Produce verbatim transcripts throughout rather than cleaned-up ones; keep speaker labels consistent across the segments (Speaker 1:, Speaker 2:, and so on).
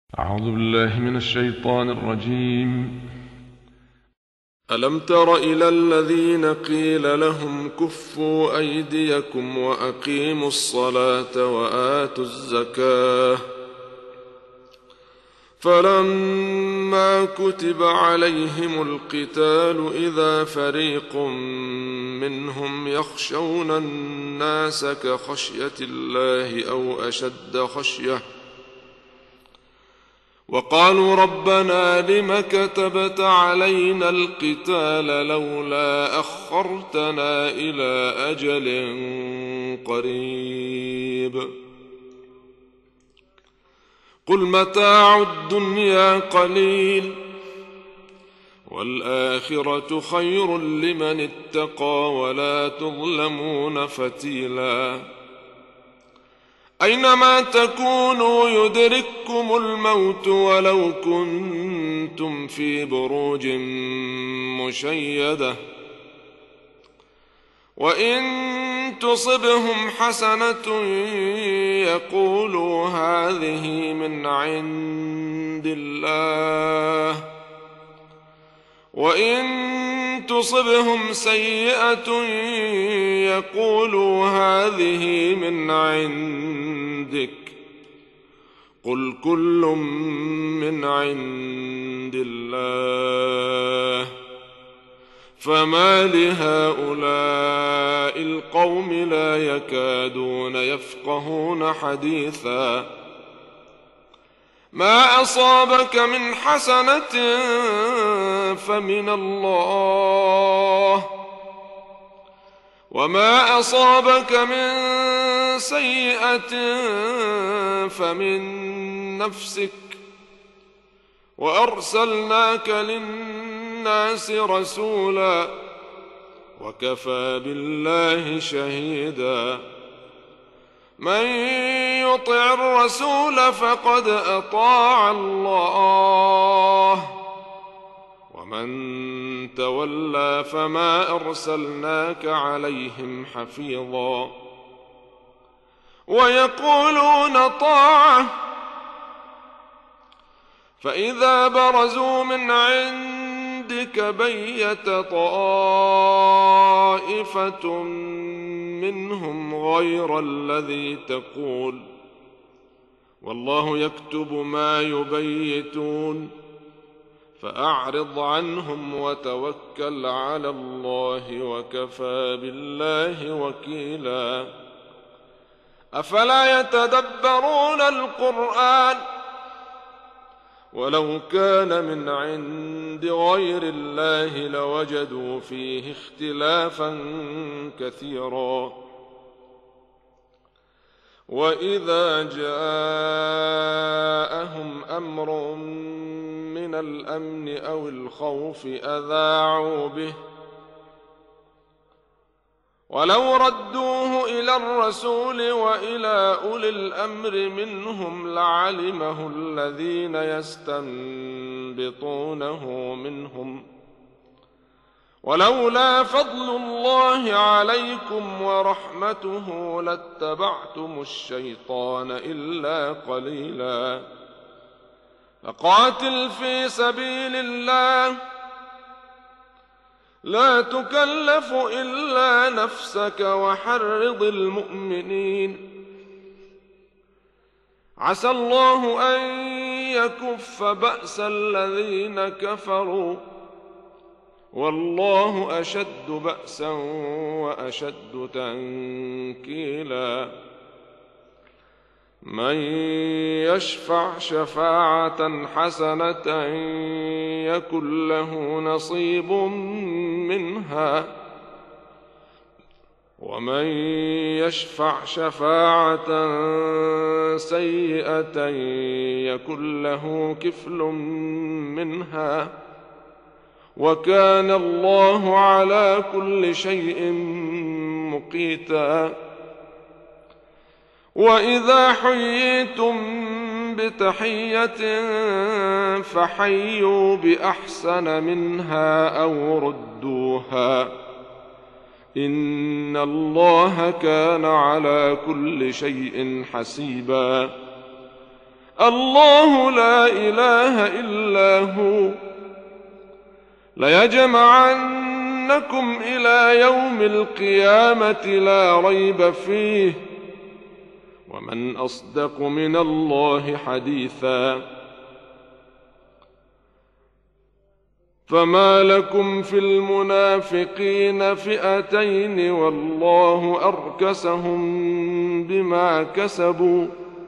Speaker 1: أعوذ بالله من الشيطان الرجيم.
Speaker 2: ألم تر إلى الذين قيل لهم كفوا أيديكم وأقيموا الصلاة وآتوا الزكاة فلما كتب عليهم القتال إذا فريق منهم يخشون الناس كخشية الله أو أشد خشية وقالوا ربنا لم كتبت علينا القتال لولا أخرتنا إلى أجل قريب قل متاع الدنيا قليل والآخرة خير لمن اتقى ولا تظلمون فتيلا أينما تكونوا يدرككم الموت ولو كنتم في بروج مشيدة وإن تصبهم حسنة يقولوا هذه من عند الله وإن تصبهم سيئة يقولوا هذه من عندك قل كل من عند الله فما لهؤلاء القوم لا يكادون يفقهون حديثا ما أصابك من حسنة فمن الله وما أصابك من سيئة فمن نفسك وأرسلناك للناس رسولا وكفى بالله شهيدا من يطع الرسول فقد أطاع الله ومن تولى فما أرسلناك عليهم حفيظا ويقولون طاعة فإذا برزوا من عندك بيت طائفة منهم غير الذي تقول والله يكتب ما يبيتون فأعرض عنهم وتوكل على الله وكفى بالله وكيلا أفلا يتدبرون القرآن ولو كان من عند غير الله لوجدوا فيه اختلافا كثيرا وإذا جاءهم أمر من الأمن أو الخوف أذاعوا به ولو ردوه إلى الرسول وإلى أولي الأمر منهم لعلمه الذين يستنبطونه منهم ولولا فضل الله عليكم ورحمته لاتبعتم الشيطان إلا قليلا فقاتل في سبيل الله لا تكلف إلا نفسك وحرض المؤمنين عسى الله أن يكف بأس الذين كفروا والله أشد بأسا وأشد تنكيلا من يشفع شفاعة حسنة يكن له نصيب منها ومن يشفع شفاعة سيئة يكن له كفل منها وكان الله على كل شيء مقيتا وإذا حييتم بتحية فحيوا بأحسن منها أو ردوها إن الله كان على كل شيء حسيبا الله لا إله إلا هو ليجمعنكم إلى يوم القيامة لا ريب فيه ومن أصدق من الله حديثا. فما لكم في المنافقين فئتين والله أركسهم بما كسبوا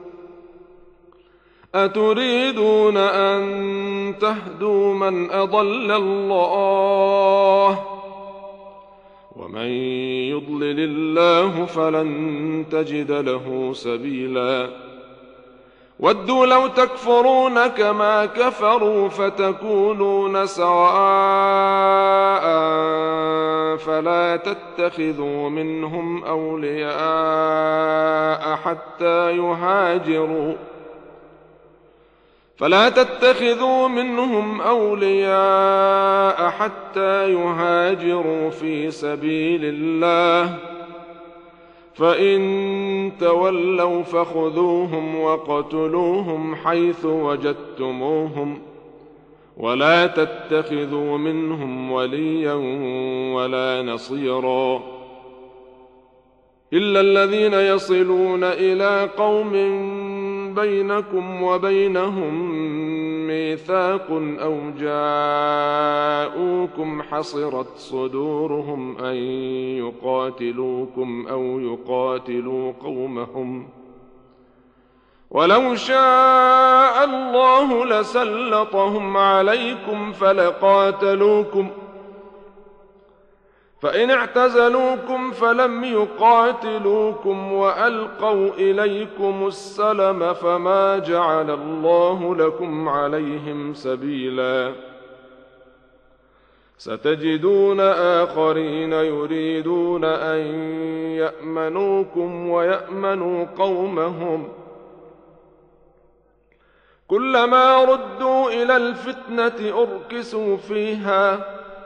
Speaker 2: أتريدون أن تهدوا من أضل الله ومن يضلل الله فلن تجد له سبيلا. ودوا لو تكفرون كما كفروا فتكونون سواء فلا تتخذوا منهم أولياء حتى يهاجروا فلا تتخذوا منهم أولياء حتى يهاجروا في سبيل الله فإن تولوا فخذوهم وقتلوهم حيث وجدتموهم ولا تتخذوا منهم وليا ولا نصيرا إلا الذين يصلون إلى قوم بينكم وبينهم ميثاق أو جاءوكم حصرت صدورهم أن يقاتلوكم أو يقاتلوا قومهم ولو شاء الله لسلطهم عليكم فلقاتلوكم فإن اعتزلوكم فلم يقاتلوكم وألقوا إليكم السلم فما جعل الله لكم عليهم سبيلا. ستجدون آخرين يريدون أن يأمنوكم ويأمنوا قومهم كلما ردوا إلى الفتنة أركسوا فيها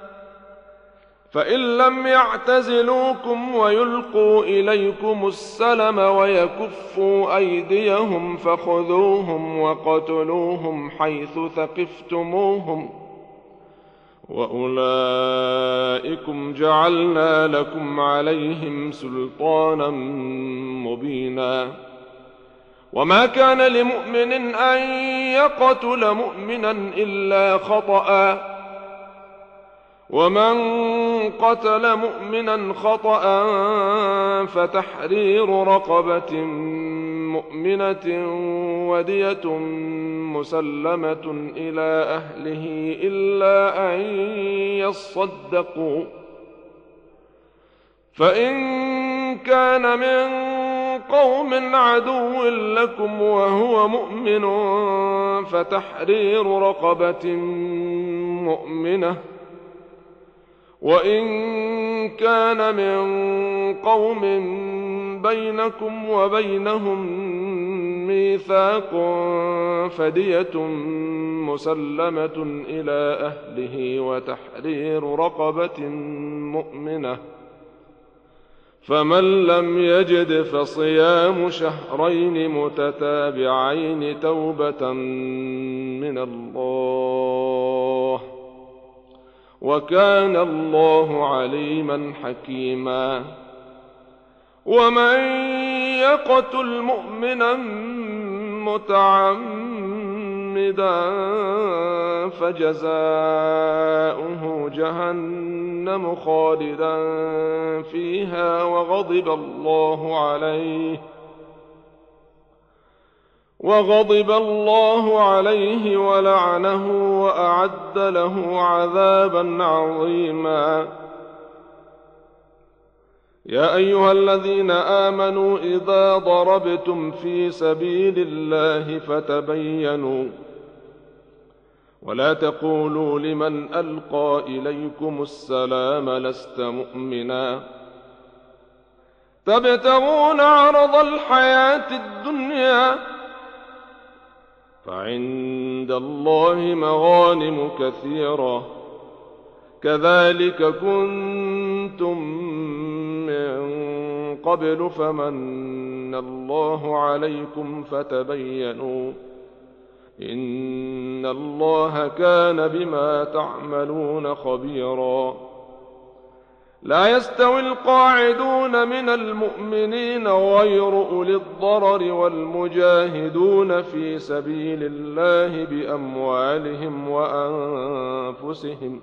Speaker 2: فإن لم يعتزلوكم ويلقوا إليكم السلم ويكفوا أيديهم فخذوهم وقتلوهم حيث ثقفتموهم وأولئكم جعلنا لكم عليهم سلطانا مبينا. وما كان لمؤمن أن يقتل مؤمنا إلا خطأ ومن قتل مؤمنا خطأ فتحرير رقبة مؤمنة ودية مسلمة إلى أهله إلا أن يصدقوا فإن كان من قوم عدو لكم وهو مؤمن فتحرير رقبة مؤمنة وإن كان من قوم بينكم وبينهم ميثاق فدية مسلمة إلى أهله وتحرير رقبة مؤمنة فمن لم يجد فصيام شهرين متتابعين توبة من الله وكان الله عليما حكيما. ومن يقتل مؤمنا متعمدا فجزاؤه جهنم خالدا فيها وغضب الله عليه وغضب الله عليه ولعنه وأعد له عذابا عظيما. يا أيها الذين آمنوا إذا ضربتم في سبيل الله فتبينوا ولا تقولوا لمن ألقى إليكم السلام لست مؤمنا تبتغون عرض الحياة الدنيا فعند الله مغانم كثيرة كذلك كنتم من قبل فمن الله عليكم فتبينوا إن الله كان بما تعملون خبيرا. لا يستوي القاعدون من المؤمنين غير أولي الضرر والمجاهدون في سبيل الله بأموالهم وأنفسهم.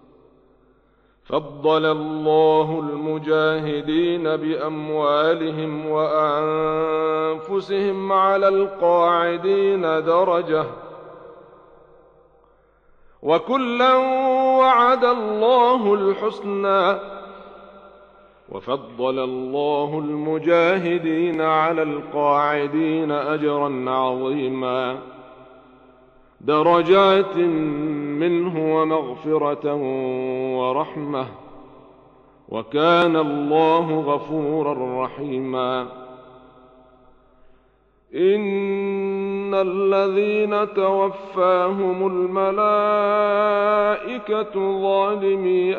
Speaker 2: فضل الله المجاهدين بأموالهم وأنفسهم على القاعدين درجة، وكلا وعد الله الحسنى، وفضل الله المجاهدين على القاعدين أجرا عظيما، درجات منه ومغفرة ورحمة، وكان الله غفورا رحيما. إن الذين توفاهم الملائكة ظالمي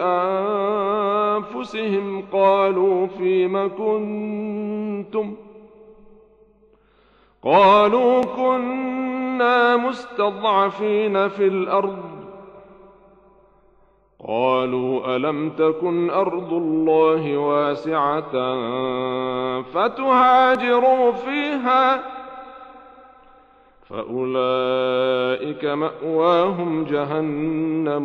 Speaker 2: أنفسهم قالوا فيم كنتم قالوا كنا مستضعفين في الأرض قالوا ألم تكن أرض الله واسعة فتهاجروا فيها فأولئك مأواهم جهنم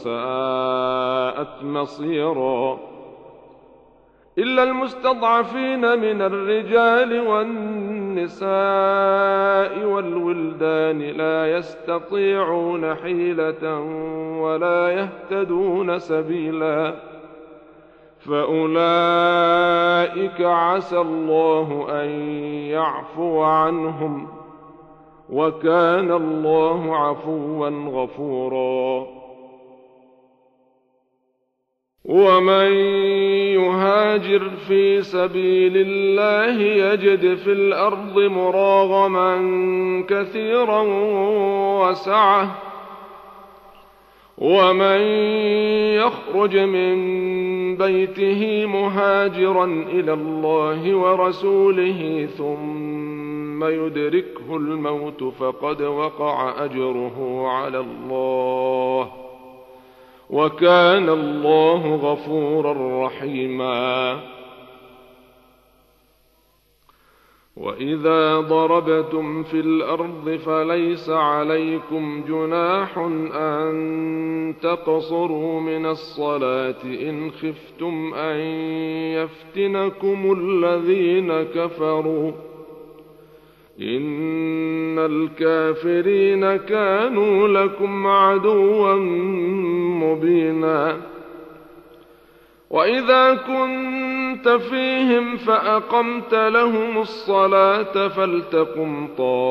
Speaker 2: وساءت مصيرا. إلا المستضعفين من الرجال والنساء والولدان لا يستطيعون حيلة ولا يهتدون سبيلا، فأولئك عسى الله أن يعفو عنهم، وكان الله عفوا غفورا. ومن يهاجر في سبيل الله يجد في الأرض مراغما كثيرا وسعة، ومن يخرج من بيته مهاجرا إلى الله ورسوله ثم يدركه الموت فقد وقع أجره على الله، وكان الله غفورا رحيما. وإذا ضربتم في الأرض فليس عليكم جناح أن تقصروا من الصلاة إن خفتم أن يفتنكم الذين كفروا، إن الكافرين كانوا لكم عدوا مبينا. وإذا كنت فيهم فأقمت لهم الصلاة فلتقم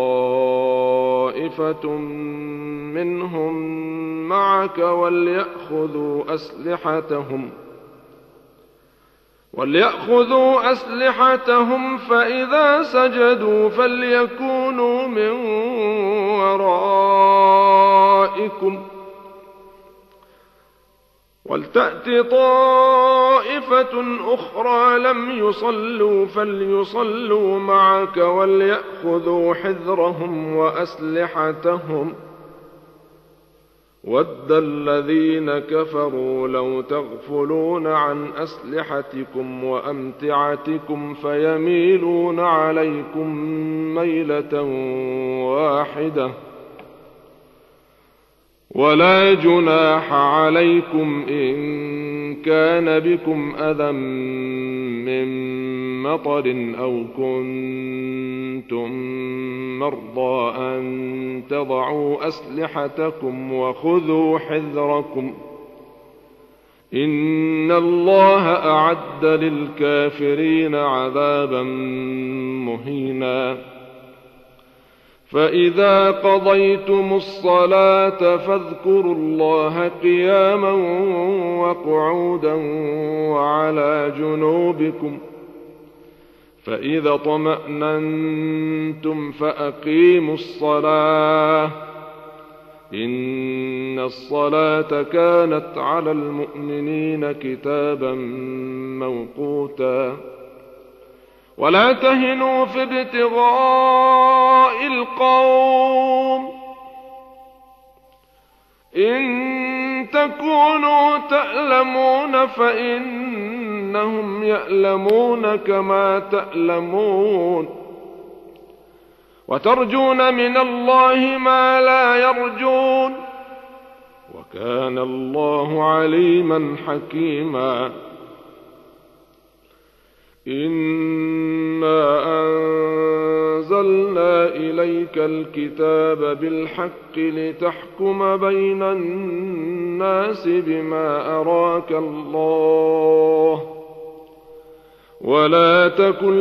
Speaker 2: طائفة منهم معك وليأخذوا أسلحتهم وليأخذوا أسلحتهم فإذا سجدوا فليكونوا من ورائكم ولتأت طائفة أخرى لم يصلوا فليصلوا معك وليأخذوا حذرهم وأسلحتهم. ود الذين كفروا لو تغفلون عن أسلحتكم وأمتعتكم فيميلون عليكم ميلة واحدة، ولا جناح عليكم إن كان بكم أذى من مطر أو كنتم مرضى أن تضعوا أسلحتكم وخذوا حذركم، إن الله أعد للكافرين عذابا مهينا. فإذا قضيتم الصلاة فاذكروا الله قياما وقعودا وعلى جنوبكم، فإذا طمأننتم فأقيموا الصلاة، إن الصلاة كانت على المؤمنين كتابا موقوتا. ولا تهنوا في ابتغاء القوم إن تكونوا تألمون فإنهم يألمون كما تألمون، وترجون من الله ما لا يرجون، وكان الله عليما حكيما. إنا أنزلنا إليك الكتاب بالحق لتحكم بين الناس بما أراك الله، ولا تكن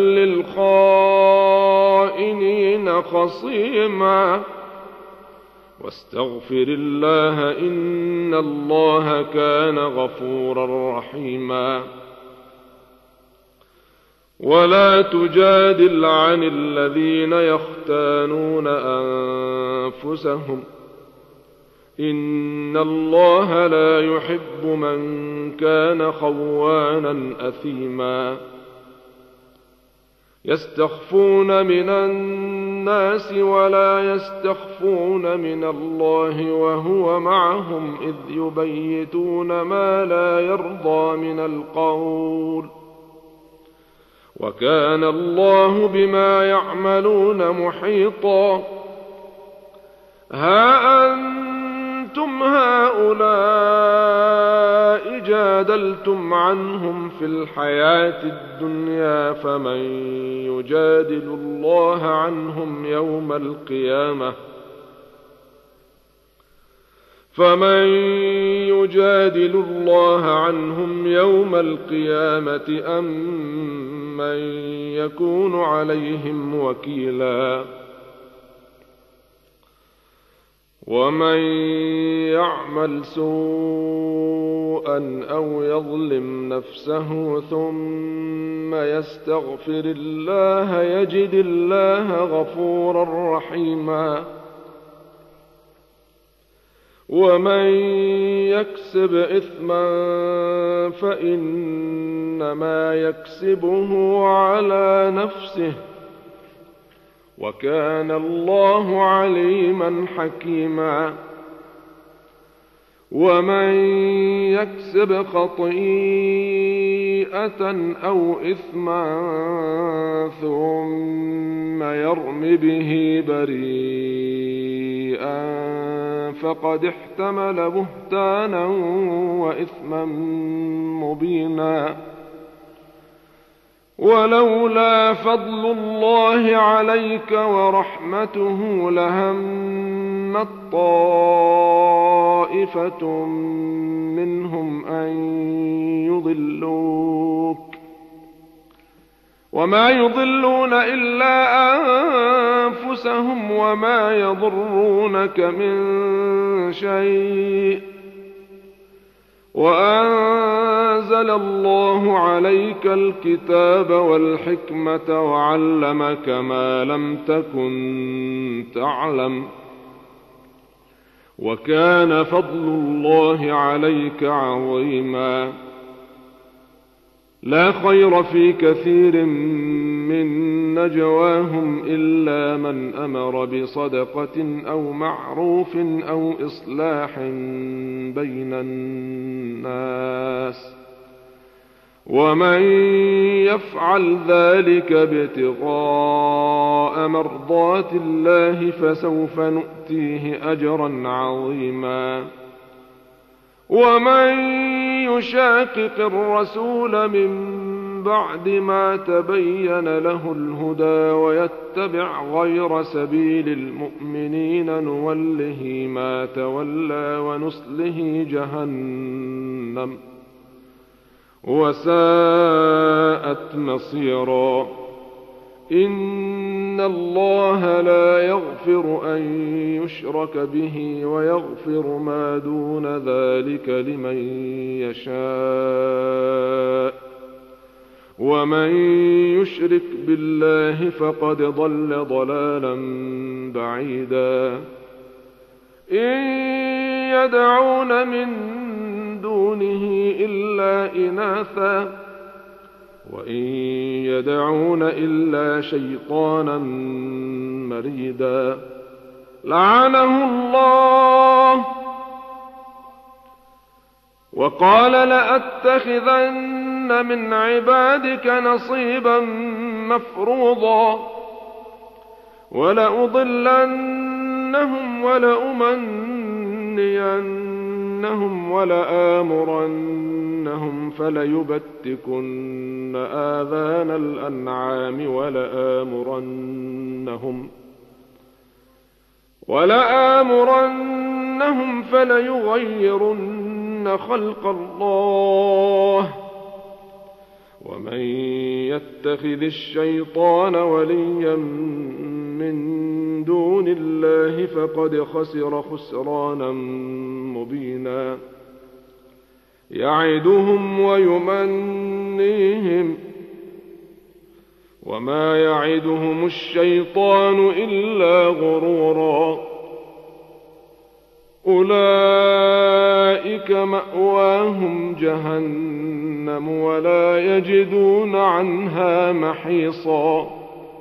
Speaker 2: للخائنين خصيما، واستغفر الله إن الله كان غفورا رحيما. ولا تجادل عن الذين يختانون أنفسهم، إن الله لا يحب من كان خوانا أثيما. يستخفون من الناس ولا يستخفون من الله وهو معهم إذ يبيتون ما لا يرضى من القول، وكان الله بما يعملون محيطا. ها أنتم هؤلاء جادلتم عنهم في الحياة الدنيا، فمن يجادل الله عنهم يوم القيامة فمن يجادل الله عنهم يوم القيامة أم من يكون عليهم وكيلا. ومن يعمل سوءا أو يظلم نفسه ثم يستغفر الله يجد الله غفورا رحيما. ومن يكسب إثما فإنما يكسبه على نفسه، وكان الله عليما حكيما. ومن يكسب خطيئة أو إثما ثم يرم به بريئا فقد احتمل بهتانا وإثما مبينا. ولولا فضل الله عليك ورحمته لهمت طائفة منهم أن يضلوك، وما يضلون إلا أنفسهم وما يضرونك من شيء. وأنزل الله عليك الكتاب والحكمة وعلمك ما لم تكن تعلم، وكان فضل الله عليك عظيما. لا خير في كثير من نجواهم إلا من أمر بصدقة أو معروف أو إصلاح بين الناس، ومن يفعل ذلك ابتغاء مرضات الله فسوف نؤتيه أجرا عظيما. ومن يشاقق الرسول من بعد ما تبين له الهدى ويتبع غير سبيل المؤمنين نوله ما تولى ونصله جهنم وساءت مصيرا. إن الله لا يغفر أن يشرك به ويغفر ما دون ذلك لمن يشاء، ومن يشرك بالله فقد ضل ضلالا بعيدا. إن يدعون من دونه إلا إناثا وإن يدعون إلا شيطانا مريدا. لعنه الله وقال لأتخذن من عبادك نصيبا مفروضا ولأضلنهم ولأمنينهم ولآمرنهم فليبتكن آذان الأنعام ولآمرنهم ولآمرنهم فليغيرن خلق الله ومن يتخذ الشيطان وليا من دون الله فقد خسر خسرانا مبينا يعدهم ويمنيهم وما يعدهم الشيطان إلا غرورا أولئك مأواهم جهنم ولا يجدون عنها محيصا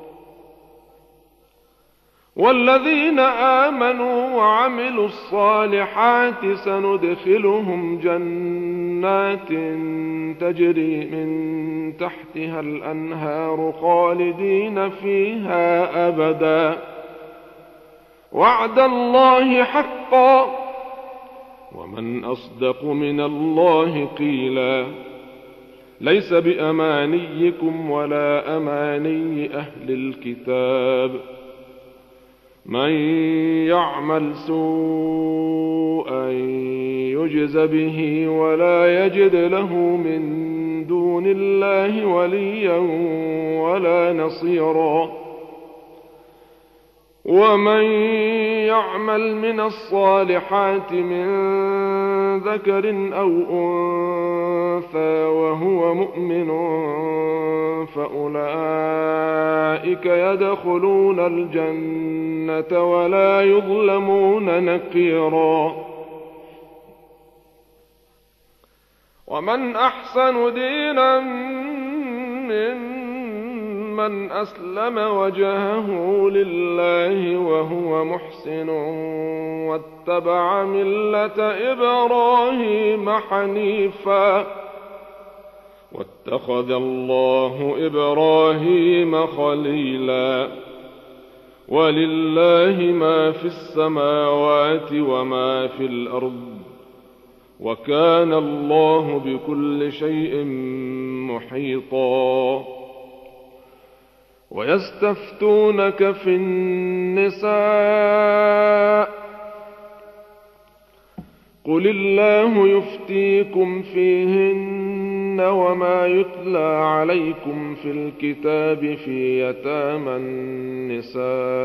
Speaker 2: والذين آمنوا وعملوا الصالحات سندخلهم جنات تجري من تحتها الأنهار خالدين فيها أبدا وعد الله حقا ومن أصدق من الله قيلا ليس بأمانيكم ولا أماني أهل الكتاب من يعمل سوءا يجز به ولا يجد له من دون الله وليا ولا نصيرا ومن يعمل من الصالحات من ذكر أو أنثى وهو مؤمن فأولئك يدخلون الجنة ولا يظلمون نقيرا ومن أحسن دينا ممن أسلم وجهه لله وهو محسن واتبع ملة إبراهيم حنيفا واتخذ الله إبراهيم خليلا ولله ما في السماوات وما في الأرض وكان الله بكل شيء محيطا ويستفتونك في النساء قل الله يفتيكم فيهن وما يتلى عليكم في الكتاب في يتامى النساء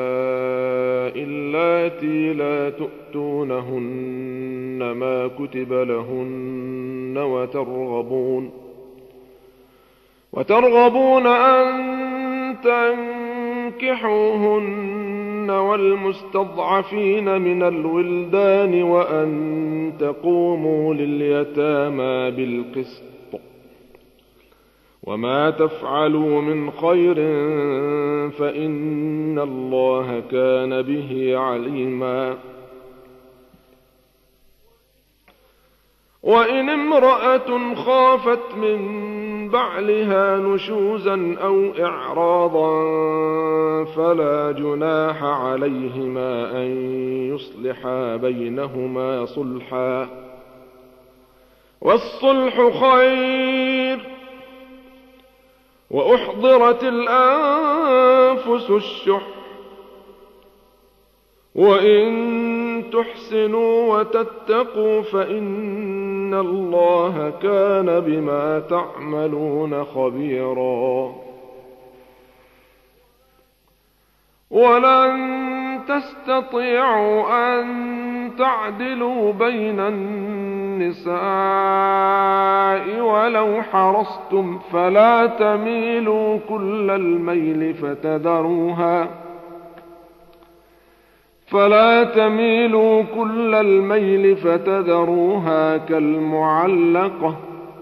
Speaker 2: اللاتي لا تؤتونهن ما كتب لهن وترغبون وترغبون أن تنكحوهن والمستضعفين من الولدان وأن تقوموا لليتامى بالقسط وما تفعلوا من خير فإن الله كان به عليما وإن امرأة خافت من بعلها نشوزا أو إعراضا فلا جناح عليهما أن يصلحا بينهما صلحا والصلح خير وأحضرت الأنفس الشح وإن تحسنوا وتتقوا فإن الله كان بما تعملون خبيرا ولن تستطيعوا أن تعدلوا بين النساء ولو حرصتم فلا تميلوا كل الميل فتذروها فلا تميلوا كل الميل فتذروها كالمعلقة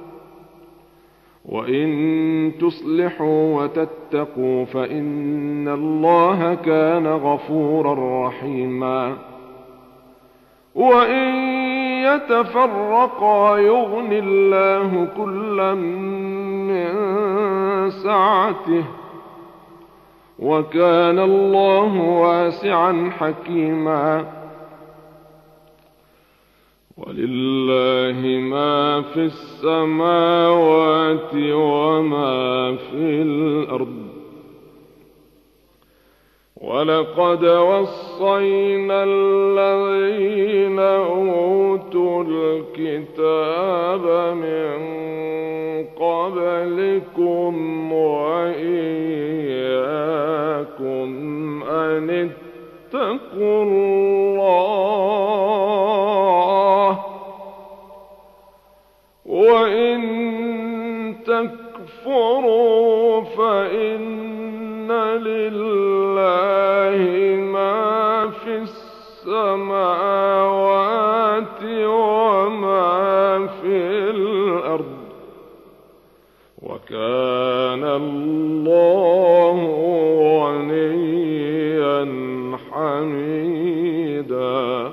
Speaker 2: وإن تصلحوا وتتقوا فإن الله كان غفورا رحيما وإن يتفرقا يغني الله كلا من سعته وكان الله واسعا حكيما ولله ما في السماوات وما في الأرض ولقد وصينا الذين أوتوا الكتاب من قبلكم وإياكم أن اتقوا الله وإن تكفروا فإن لله ما في السماوات وما في الأرض وكان الله غنيا حميدا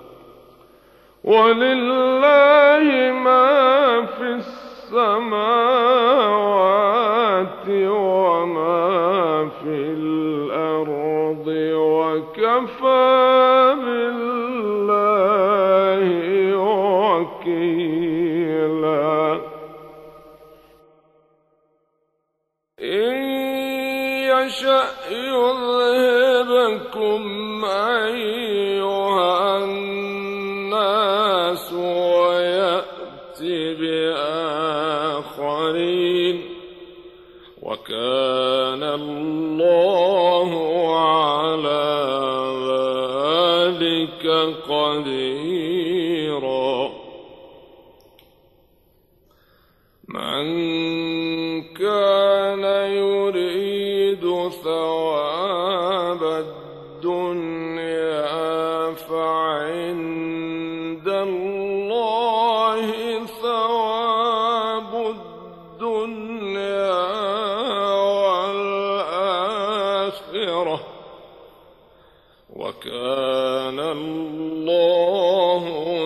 Speaker 2: ولله ما في السماوات وما في الأرض وكفى بالله وكيلا إن يشأ يذهبكم أيها الناس ويأتي بآخرين وكان الله على ذلك قديرا من كان يريد ثواب الدنيا فعند الله ثواب الدنيا والآخرة وكان الله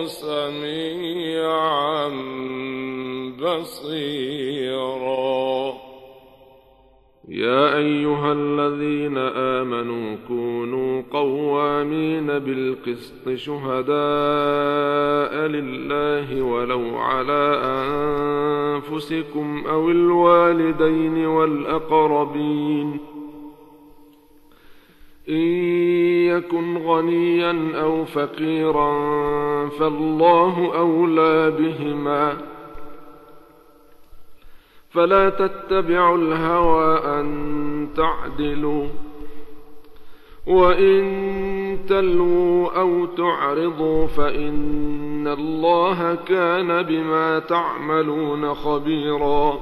Speaker 2: سميعا بصيرا يا أيها الذين آمنوا كونوا قوامين بالقسط شهداء لله ولو على أنفسكم أو الوالدين والأقربين إن يكن غنيا أو فقيرا فالله أولى بهما فلا تتبعوا الهوى أن تعدلوا وإن تلووا أو تعرضوا فإن الله كان بما تعملون خبيرا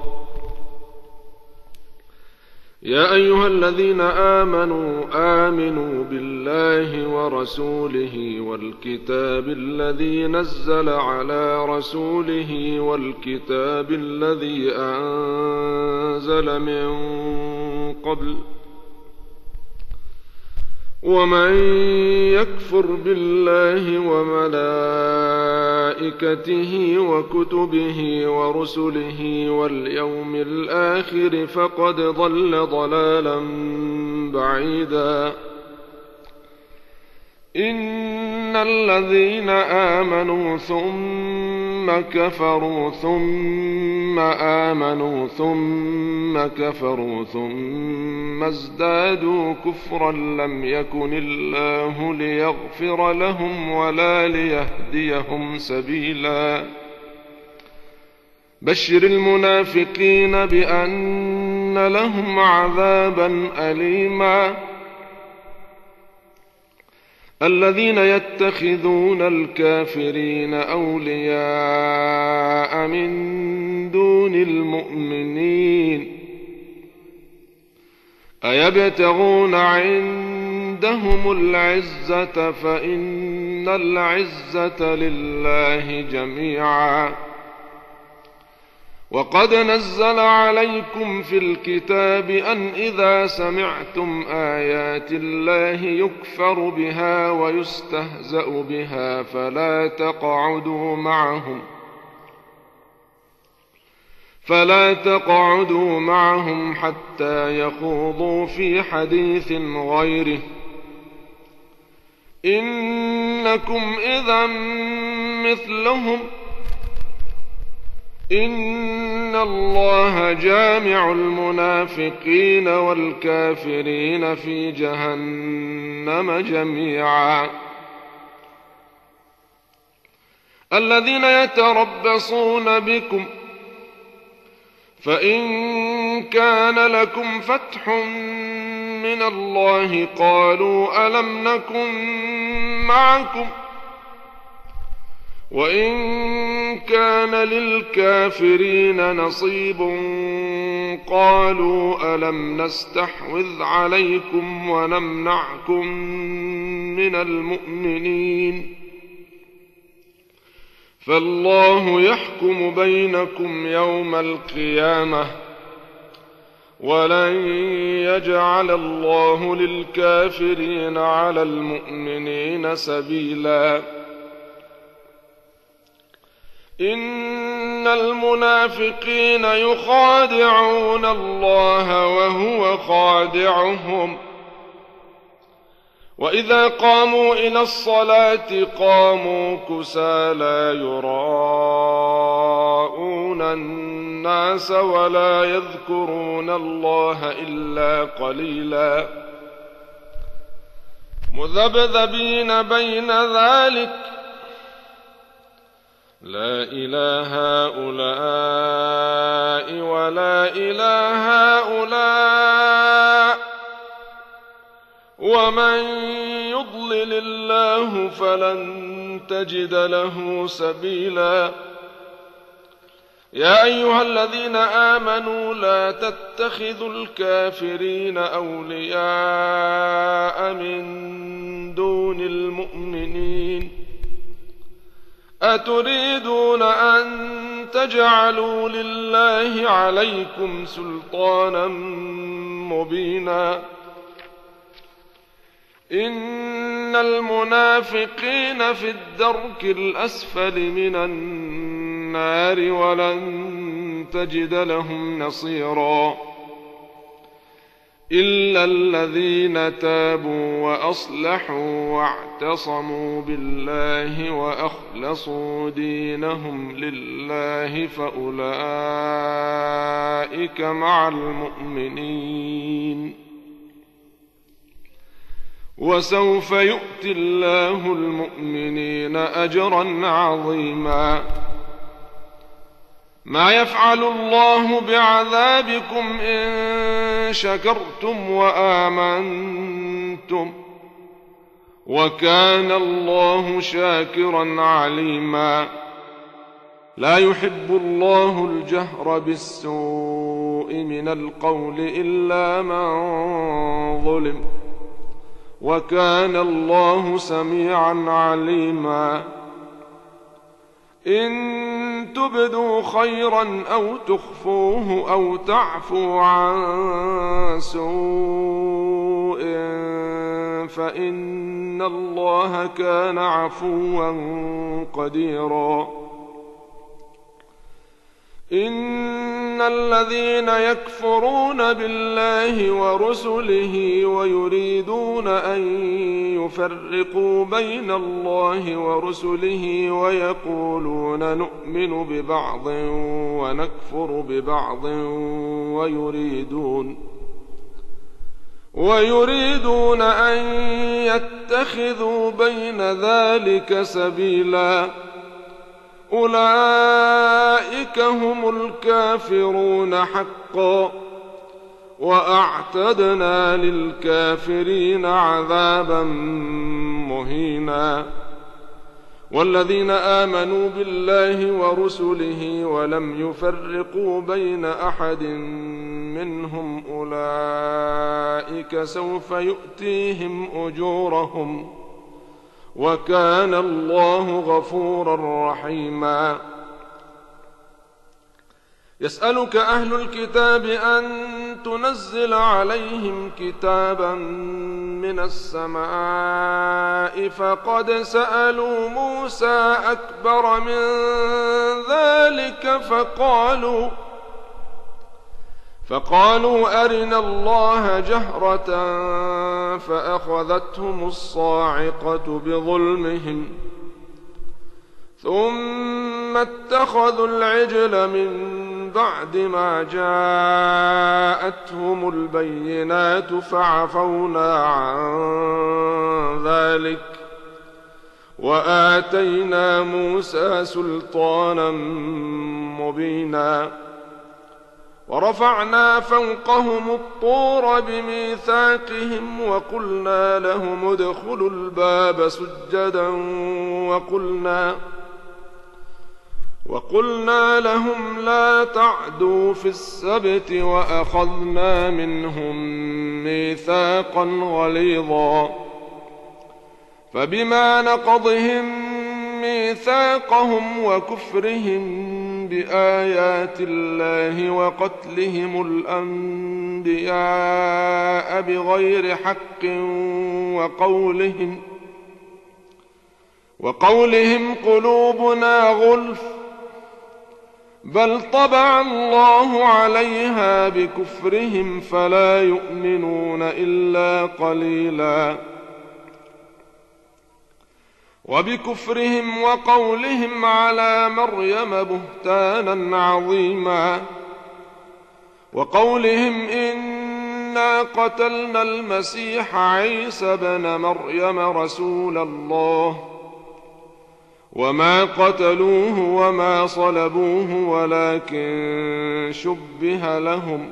Speaker 2: يا أيها الذين آمنوا آمنوا بالله ورسوله والكتاب الذي نزل على رسوله والكتاب الذي أنزل من قبل ومن يكفر بالله وملائكته وكتبه ورسله واليوم الآخر فقد ضل ضلالا بعيدا إن الذين آمنوا ثم كفروا ثم آمنوا ثم كفروا ثم ازدادوا كفرا لم يكن الله ليغفر لهم ولا ليهديهم سبيلا بشر المنافقين بأن لهم عذابا أليما الذين يتخذون الكافرين أولياء من دون المؤمنين أيبتغون عندهم العزة فإن العزة لله جميعا وقد نزل عليكم في الكتاب أن إذا سمعتم آيات الله يكفر بها ويستهزأ بها فلا تقعدوا معهم فلا تقعدوا معهم حتى يخوضوا في حديث غيره إنكم إذا مثلهم إن الله جامع المنافقين والكافرين في جهنم جميعا. الذين يتربصون بكم فإن كان لكم فتح من الله قالوا ألم نكن معكم وإن كان للكافرين نصيب قالوا ألم نستحوذ عليكم ونمنعكم من المؤمنين فالله يحكم بينكم يوم القيامة ولن يجعل الله للكافرين على المؤمنين سبيلا. إن المنافقين يخادعون الله وهو خادعهم وإذا قاموا إلى الصلاة قاموا كسالى يراءون الناس ولا يذكرون الله إلا قليلا مذبذبين بين ذلك لا إله هؤلاء ولا إله هؤلاء ومن يضلل الله فلن تجد له سبيلا. يا أيها الذين آمنوا لا تتخذوا الكافرين أولياء من دون المؤمنين أتريدون أن تجعلوا لله عليكم سلطانا مبينا إن المنافقين في الدرك الأسفل من النار ولن تجد لهم نصيرا إلا الذين تابوا وأصلحوا واعتصموا بالله وأخلصوا دينهم لله فأولئك مع المؤمنين وسوف يؤتي الله المؤمنين أجرا عظيما. ما يفعل الله بعذابكم إن شكرتم وآمنتم وكان الله شاكرا عليما. لا يحب الله الجهر بالسوء من القول إلا من ظلم وكان الله سميعا عليما. إن تبدوا خيرا أو تخفوه أو تعفوا عن سوء فإن الله كان عفوا قديرا. إن الذين يكفرون بالله ورسله ويريدون أن يفرقوا بين الله ورسله ويقولون نؤمن ببعض ونكفر ببعض ويريدون ويريدون أن يتخذوا بين ذلك سبيلا أولئك هم الكافرون حقا وأعتدنا للكافرين عذابا مهينا. والذين آمنوا بالله ورسله ولم يفرقوا بين أحد منهم أولئك سوف يؤتيهم أجورهم وكان الله غفورا رحيما. يسألك أهل الكتاب أن تنزل عليهم كتابا من السماء فقد سألوا موسى أكبر من ذلك فقالوا فقالوا أرنا الله جهرة فأخذتهم الصاعقة بظلمهم ثم اتخذوا العجل من بعد ما جاءتهم البينات فعفونا عن ذلك وآتينا موسى سلطانا مبينا ورفعنا فوقهم الطور بميثاقهم وقلنا لهم ادخلوا الباب سجدا وقلنا وقلنا لهم لا تعدوا في السبت وأخذنا منهم ميثاقا غليظا فبما نقضهم ميثاقهم وكفرهم بآيات الله وقتلهم الأنبياء بغير حق وقولهم وقولهم قلوبنا غلف بل طبع الله عليها بكفرهم فلا يؤمنون إلا قليلا وبكفرهم وقولهم على مريم بهتانا عظيما وقولهم إنا قتلنا المسيح عيسى بن مريم رسول الله وما قتلوه وما صلبوه ولكن شبه لهم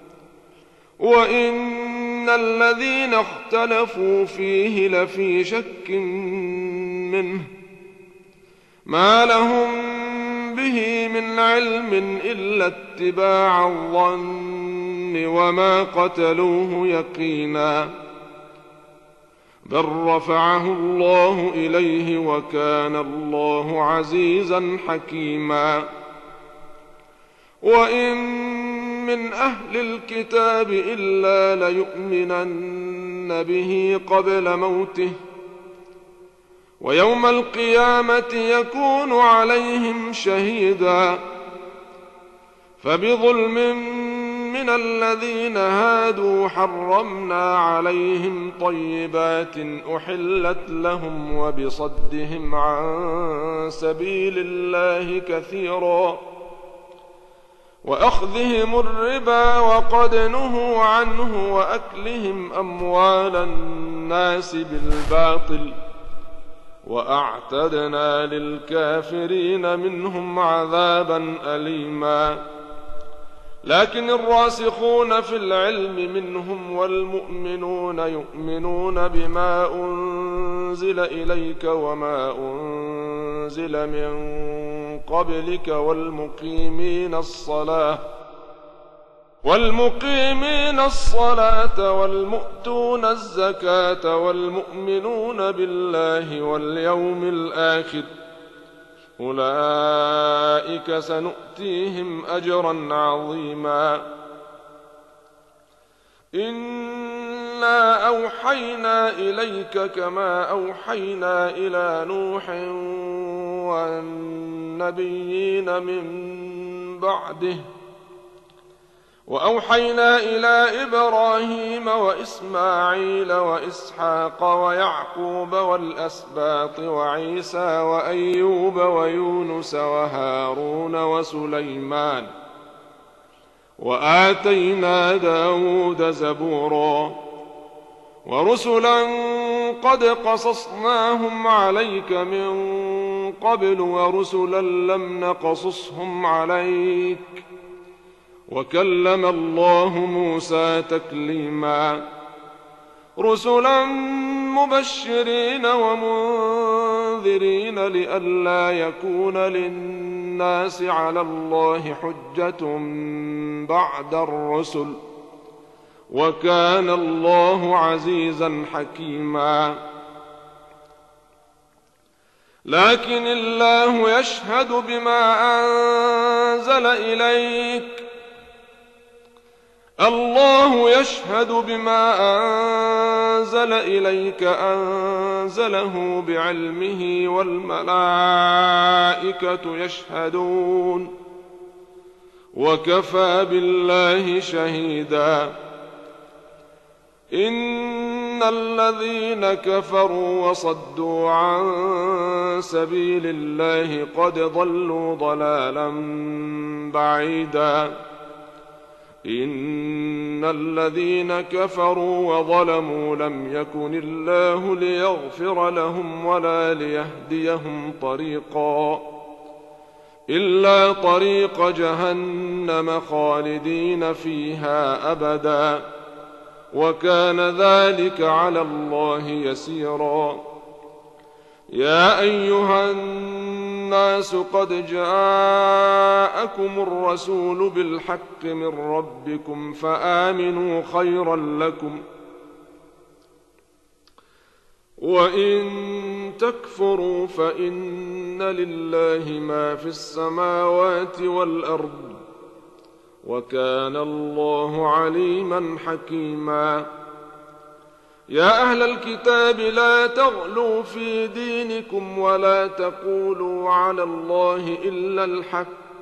Speaker 2: وإن الذين اختلفوا فيه لفي شك منه ما لهم به من علم إلا اتباع الظن وما قتلوه يقينا بل رفعه الله إليه وكان الله عزيزا حكيما وإن من أهل الكتاب إلا ليؤمنن به قبل موته ويوم القيامة يكون عليهم شهيدا فبظلم من الذين هادوا حرمنا عليهم طيبات أحلت لهم وبصدهم عن سبيل الله كثيرا وأخذهم الربا وقد نهوا عنه وأكلهم أموال الناس بالباطل وأعتدنا للكافرين منهم عذابا أليما لكن الراسخون في العلم منهم والمؤمنون يؤمنون بما أنزل إليك وما أنزل من قبلك والمقيمين الصلاة والمقيمين الصلاة والمؤتون الزكاة والمؤمنون بالله واليوم الآخر أولئك سنؤتيهم أجرا عظيما إنا أوحينا إليك كما أوحينا إلى نوح والنبيين من بعده وأوحينا إلى إبراهيم وإسماعيل وإسحاق ويعقوب والأسباط وعيسى وأيوب ويونس وهارون وسليمان وآتينا داود زبورا ورسلا قد قصصناهم عليك من قبل ورسلا لم نقصصهم عليك وكلم الله موسى تكليما رسلا مبشرين ومنذرين لئلا يكون للناس على الله حجة بعد الرسل وكان الله عزيزا حكيما لكن الله يشهد بما أنزل إليك الله يشهد بما أنزل إليك أنزله بعلمه والملائكة يشهدون وكفى بالله شهيدا إن الذين كفروا وصدوا عن سبيل الله قد ضلوا ضلالا بعيدا إن الذين كفروا وظلموا لم يكن الله ليغفر لهم ولا ليهديهم طريقا إلا طريق جهنم خالدين فيها أبدا وكان ذلك على الله يسيرا يا أيها الناس قد جاءكم الرسول بالحق من ربكم فآمنوا خيرا لكم وإن تكفروا فإن لله ما في السماوات والأرض وكان الله عليما حكيما يا أهل الكتاب لا تغلوا في دينكم ولا تقولوا على الله إلا الحق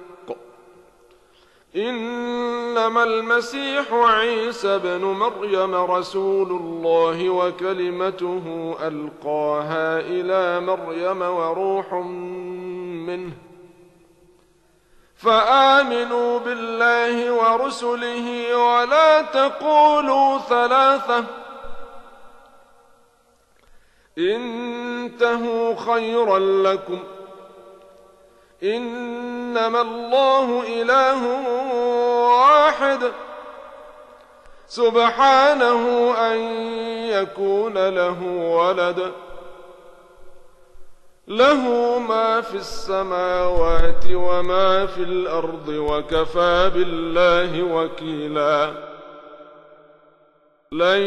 Speaker 2: إنما المسيح عيسى بن مريم رسول الله وكلمته ألقاها إلى مريم وروح منه فآمنوا بالله ورسله ولا تقولوا ثلاثة انتهوا خيرا لكم إنما الله إله واحد سبحانه أن يكون له ولد له ما في السماوات وما في الأرض وكفى بالله وكيلا لن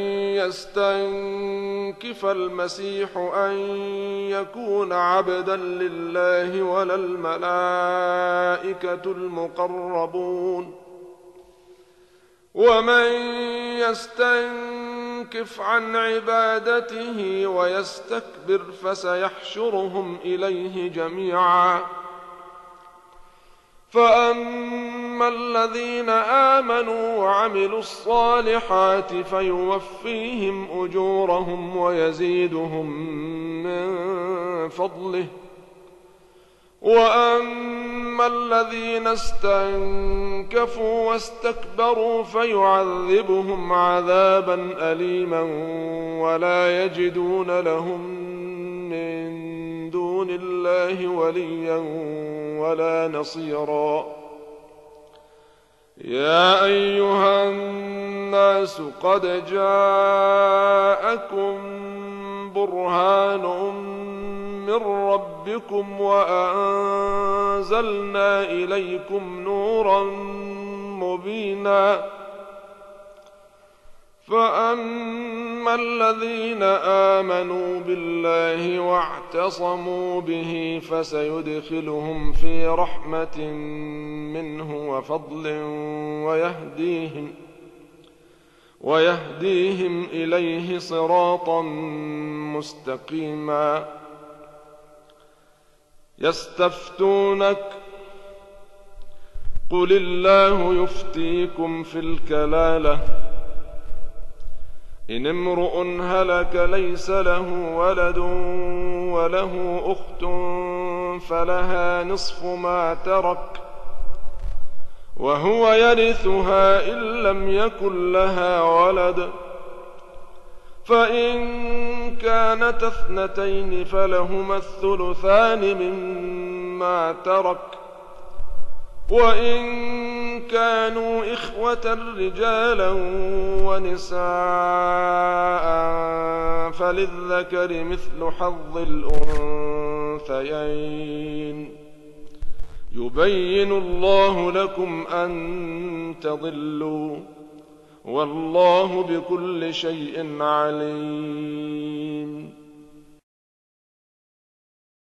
Speaker 2: يستنكف المسيح أن يكون عبدا لله ولا الملائكة المقربون ومن يستنكف عن عبادته ويستكبر فسيحشرهم إليه جميعا فأما الذين آمنوا وعملوا الصالحات فيوفيهم أجورهم ويزيدهم من فضله وأما الذين استنكفوا واستكبروا فيعذبهم عذابا أليما ولا يجدون لهم من دون الله وليا ولا نصيرا يا أيها الناس قد جاءكم برهان من ربكم وأنزلنا إليكم نورا مبينا فأما الذين آمنوا بالله واعتصموا به فسيدخلهم في رحمة منه وفضل ويهديهم ويهديهم إليه صراطا مستقيما يستفتونك قل الله يفتيكم في الكلالة إن امرؤ هلك ليس له ولد وله أخت فلها نصف ما ترك وهو يرثها إن لم يكن لها ولد فإن كانت اثنتين فلهما الثلثان مما ترك وإن كانوا إخوة رجالا ونساء فللذكر مثل حظ الأنثيين يبين الله لكم أن تضلوا والله بكل شيء عليم